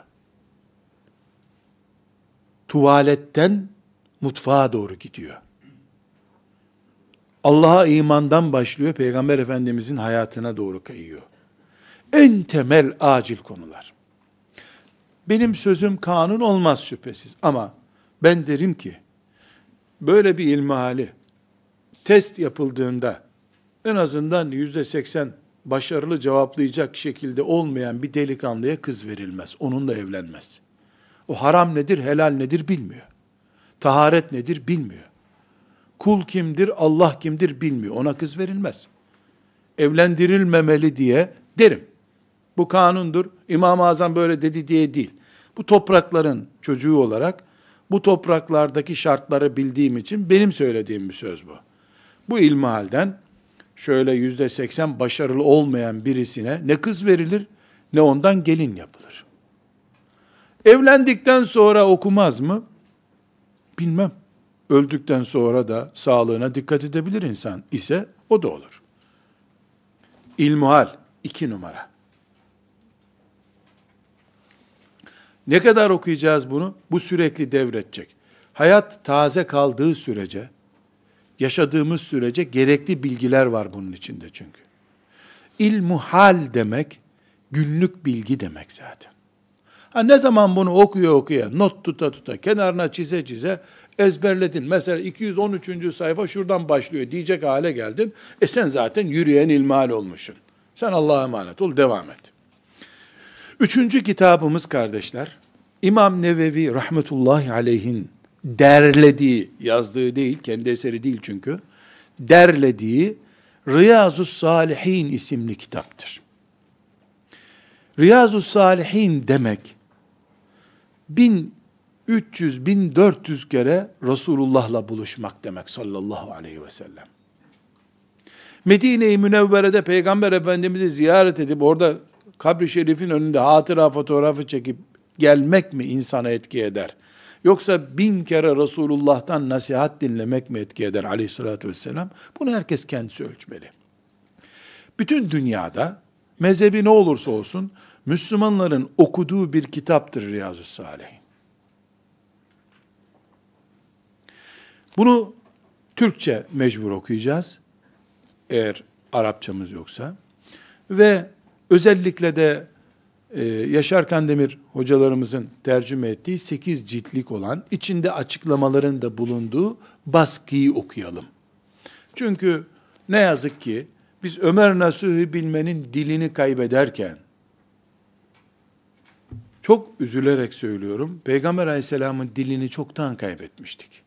Tuvaletten mutfağa doğru gidiyor. Allah'a imandan başlıyor, Peygamber Efendimizin hayatına doğru kayıyor. En temel acil konular. Benim sözüm kanun olmaz şüphesiz ama ben derim ki, böyle bir ilmihali test yapıldığında en azından %80 başarılı cevaplayacak şekilde olmayan bir delikanlıya kız verilmez. Onunla evlenmez. O haram nedir, helal nedir bilmiyor. Taharet nedir bilmiyor. Kul kimdir, Allah kimdir bilmiyor. Ona kız verilmez. Evlendirilmemeli diye derim. Bu kanundur. İmam-ı Azam böyle dedi diye değil. Bu toprakların çocuğu olarak bu topraklardaki şartları bildiğim için benim söylediğim bir söz bu. Bu ilmihalden şöyle %80 başarılı olmayan birisine ne kız verilir ne ondan gelin yapılır. Evlendikten sonra okumaz mı? Bilmem. Öldükten sonra da sağlığına dikkat edebilir insan ise o da olur. İlmihal 2 numara. Ne kadar okuyacağız bunu? Bu sürekli devredecek. Hayat taze kaldığı sürece, yaşadığımız sürece gerekli bilgiler var bunun içinde çünkü. İlmuhal demek, günlük bilgi demek zaten. Ne zaman bunu okuya, not tuta, kenarına çize, ezberledin. Mesela 213. sayfa şuradan başlıyor diyecek hale geldin. Sen zaten yürüyen ilmihal olmuşsun. Sen Allah'a emanet ol, devam et. 3. kitabımız kardeşler, İmam Nevevi rahmetullahi aleyhin derlediği, yazdığı değil, kendi eseri değil çünkü, derlediği Riyazus Salihin isimli kitaptır. Riyazus Salihin demek, 1300-1400 kere Resulullah'la buluşmak demek sallallahu aleyhi ve sellem. Medine-i Münevvere'de Peygamber Efendimiz'i ziyaret edip orada kabri şerifin önünde hatıra fotoğrafı çekip gelmek mi insana etki eder? Yoksa 1000 kere Resulullah'tan nasihat dinlemek mi etki eder aleyhissalatü vesselam? Bunu herkes kendisi ölçmeli. Bütün dünyada mezhebi ne olursa olsun Müslümanların okuduğu bir kitaptır Riyazus Salihin. Bunu Türkçe mecbur okuyacağız. Eğer Arapçamız yoksa. Ve özellikle de Yaşar Kandemir hocalarımızın tercüme ettiği 8 ciltlik olan, içinde açıklamaların da bulunduğu baskıyı okuyalım. Çünkü Ne yazık ki biz Ömer Nasuhi Bilmen'in dilini kaybederken, çok üzülerek söylüyorum, Peygamber Aleyhisselam'ın dilini çoktan kaybetmiştik.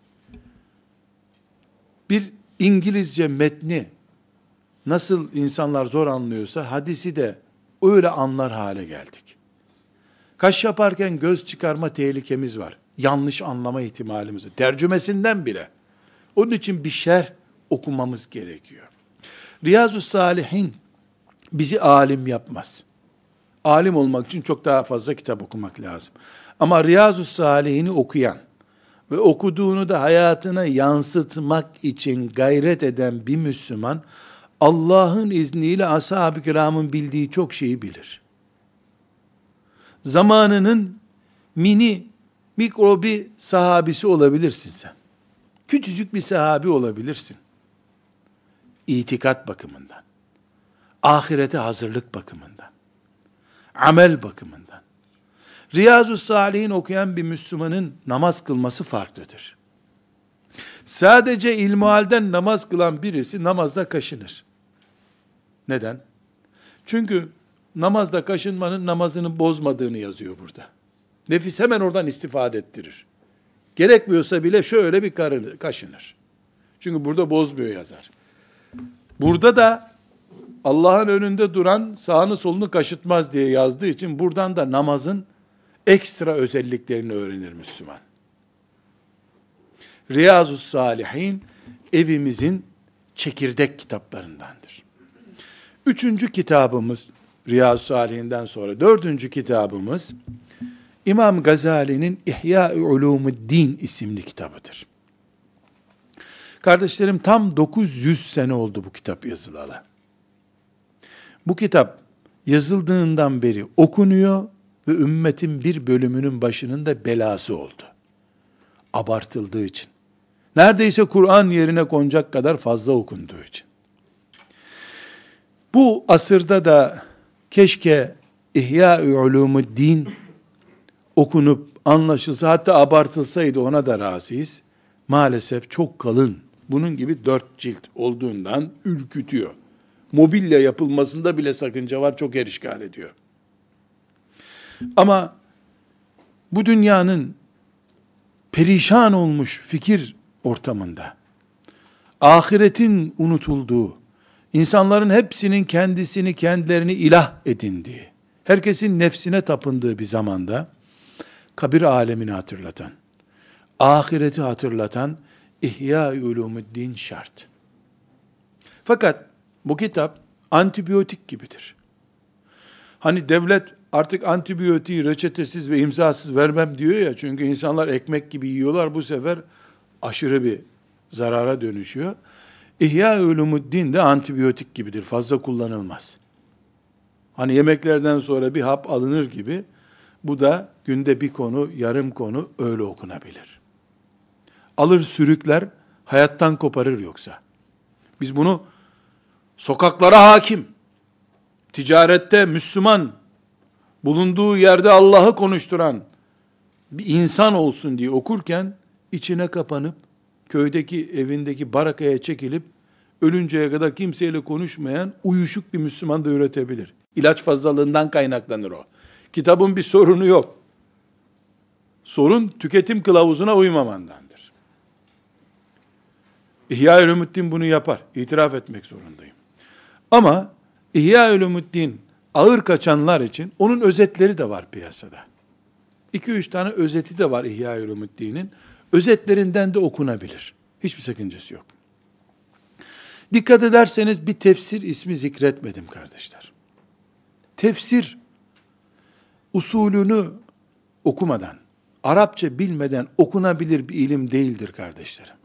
Bir İngilizce metni nasıl insanlar zor anlıyorsa, hadisi de öyle anlar hale geldik. Kaş yaparken göz çıkarma tehlikemiz var. Yanlış anlama ihtimalimiz var. Tercümesinden bile. Onun için bir şerh okumamız gerekiyor. Riyazu's-Salihin bizi alim yapmaz. Alim olmak için çok daha fazla kitap okumak lazım. Ama Riyazu's-Salihin'i okuyan ve okuduğunu da hayatına yansıtmak için gayret eden bir Müslüman, Allah'ın izniyle ashab-ı kiramın bildiği çok şeyi bilir. Zamanının mikro bir sahabisi olabilirsin sen. Küçücük bir sahabi olabilirsin. İtikat bakımından, ahirete hazırlık bakımından, amel bakımından. Riyazu's-Salihin okuyan bir Müslümanın namaz kılması farklıdır. Sadece ilmihalden namaz kılan birisi namazda kaşınır. Neden? Çünkü namazda kaşınmanın namazını bozmadığını yazıyor burada. Nefis hemen oradan istifade ettirir. Gerekmiyorsa bile şöyle bir kaşınır. Çünkü burada bozmuyor yazar. Burada da Allah'ın önünde duran sağını solunu kaşıtmaz diye yazdığı için buradan da namazın ekstra özelliklerini öğrenir Müslüman. Riyazu's-Salihin evimizin çekirdek kitaplarındandır. Üçüncü kitabımız, Riyazu's-Salihin'den sonra dördüncü kitabımız, İmam Gazali'nin İhya-i Ulumu'd-Din isimli kitabıdır. Kardeşlerim, tam 900 sene oldu bu kitap yazılalı. Bu kitap yazıldığından beri okunuyor ve ümmetin bir bölümünün başının da belası oldu. Abartıldığı için. Neredeyse Kur'an yerine konacak kadar fazla okunduğu için. Bu asırda da keşke İhya-i Ulumu'd-Din okunup anlaşılsa, hatta abartılsaydı ona da razıyız. Maalesef çok kalın, bunun gibi 4 cilt olduğundan ürkütüyor. Mobilya yapılmasında bile sakınca var, çok yer işgal ediyor. Ama bu dünyanın perişan olmuş fikir ortamında, ahiretin unutulduğu, insanların hepsinin kendilerini ilah edindiği, herkesin nefsine tapındığı bir zamanda, kabir alemini hatırlatan, ahireti hatırlatan İhya-i Ulumu'd-Din şart. Fakat bu kitap antibiyotik gibidir. Hani devlet artık antibiyotiği reçetesiz ve imzasız vermem diyor ya, çünkü insanlar ekmek gibi yiyorlar, bu sefer aşırı bir zarara dönüşüyor. İhya-i Ulumu'd-Din de antibiyotik gibidir, fazla kullanılmaz. Hani yemeklerden sonra bir hap alınır gibi, bu da günde bir konu, yarım konu öyle okunabilir. Alır sürükler, hayattan koparır yoksa. Biz bunu sokaklara hakim, ticarette Müslüman, bulunduğu yerde Allah'ı konuşturan bir insan olsun diye okurken, içine kapanıp, köydeki evindeki barakaya çekilip, ölünceye kadar kimseyle konuşmayan uyuşuk bir Müslüman da üretebilir. İlaç fazlalığından kaynaklanır o. Kitabın bir sorunu yok. Sorun tüketim kılavuzuna uymamandandır. İhya-i Ulumu'd-Din bunu yapar. İtiraf etmek zorundayım. Ama İhya-i Ulumu'd-Din ağır kaçanlar için onun özetleri de var piyasada. 2-3 tane özeti de var İhya-i Ulumu'd-Din'in. Özetlerinden de okunabilir. Hiçbir sakıncası yok. Dikkat ederseniz bir tefsir ismi zikretmedim kardeşler. Tefsir usulünü okumadan, Arapça bilmeden okunabilir bir ilim değildir kardeşlerim.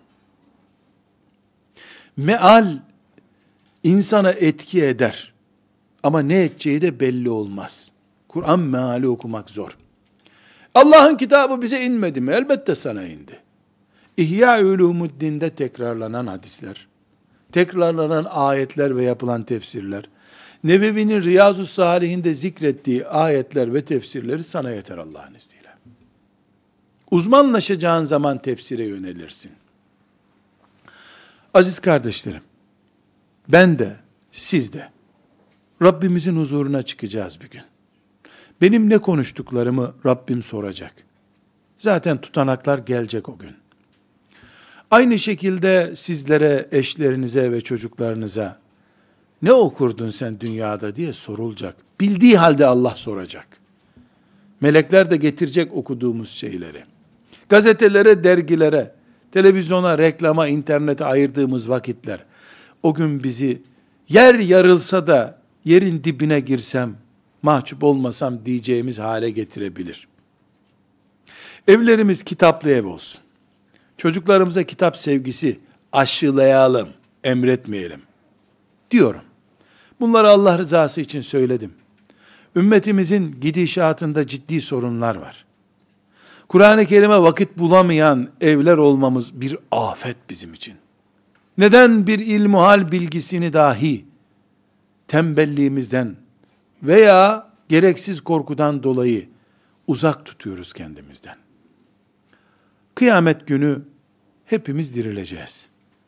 Meal insana etki eder ama ne edeceği de belli olmaz. Kur'an meali okumak zor. Allah'ın kitabı bize inmedi mi? Elbette sana indi. İhya-i Ulumu'd-Din'de tekrarlanan hadisler, tekrarlanan ayetler ve yapılan tefsirler, Nevevi'nin Riyazu's-Salihin'de zikrettiği ayetler ve tefsirleri sana yeter Allah'ın izniyle. Uzmanlaşacağın zaman tefsire yönelirsin. Aziz kardeşlerim, Ben de, siz de Rabbimizin huzuruna çıkacağız bir gün. Benim ne konuştuklarımı Rabbim soracak. Zaten tutanaklar gelecek o gün. Aynı şekilde sizlere, eşlerinize ve çocuklarınıza ne okurdun sen dünyada diye sorulacak. Bildiği halde Allah soracak. Melekler de getirecek okuduğumuz şeyleri. Gazetelere, dergilere, televizyona, reklama, internete ayırdığımız vakitler, o gün bizi yer yarılsa da yerin dibine girsem, mahcup olmasam diyeceğimiz hale getirebilir. Evlerimiz kitaplı ev olsun. Çocuklarımıza kitap sevgisi aşılayalım, emretmeyelim diyorum. Bunları Allah rızası için söyledim. Ümmetimizin gidişatında ciddi sorunlar var. Kur'an-ı Kerim'e vakit bulamayan evler olmamız bir afet bizim için. Neden bir ilmuhal bilgisini dahi tembelliğimizden veya gereksiz korkudan dolayı uzak tutuyoruz kendimizden? Kıyamet günü hepimiz dirileceğiz.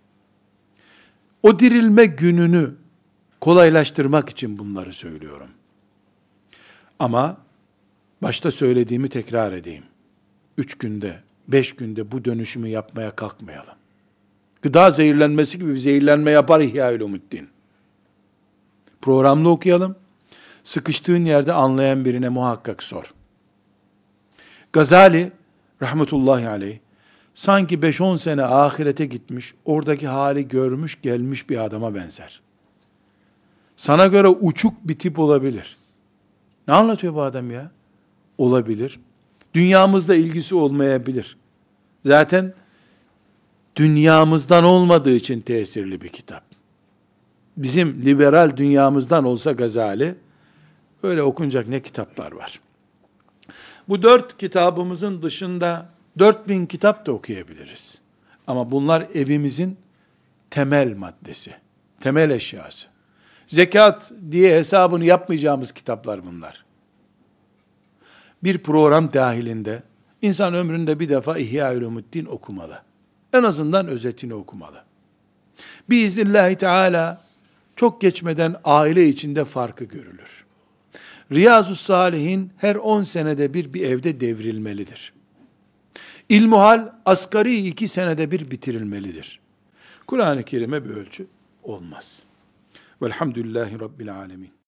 O dirilme gününü kolaylaştırmak için bunları söylüyorum. Ama başta söylediğimi tekrar edeyim. 3 günde, 5 günde bu dönüşümü yapmaya kalkmayalım. Gıda zehirlenmesi gibi bir zehirlenme yapar İhya-ül-Umuddin. Programlı okuyalım. Sıkıştığın yerde anlayan birine muhakkak sor. Gazali rahmetullahi aleyh sanki 5-10 sene ahirete gitmiş, oradaki hali görmüş gelmiş bir adama benzer. Sana göre uçuk bir tip olabilir. Ne anlatıyor bu adam ya? Olabilir. Dünyamızla ilgisi olmayabilir. Zaten dünyamızdan olmadığı için tesirli bir kitap. Bizim liberal dünyamızdan olsa Gazali, öyle okunacak ne kitaplar var. Bu 4 kitabımızın dışında 4000 kitap da okuyabiliriz. Ama bunlar evimizin temel maddesi, temel eşyası. Zekat diye hesabını yapmayacağımız kitaplar bunlar. Bir program dahilinde insan ömründe bir defa İhya-ül-Umuddin okumalı. En azından özetini okumalı. Biiznillahü Teala çok geçmeden aile içinde farkı görülür. Riyazu Salihin her 10 senede bir evde devrilmelidir. İlmuhal asgari 2 senede bir bitirilmelidir. Kur'an-ı Kerim'e bir ölçü olmaz. Velhamdülillahi Rabbil Alemin.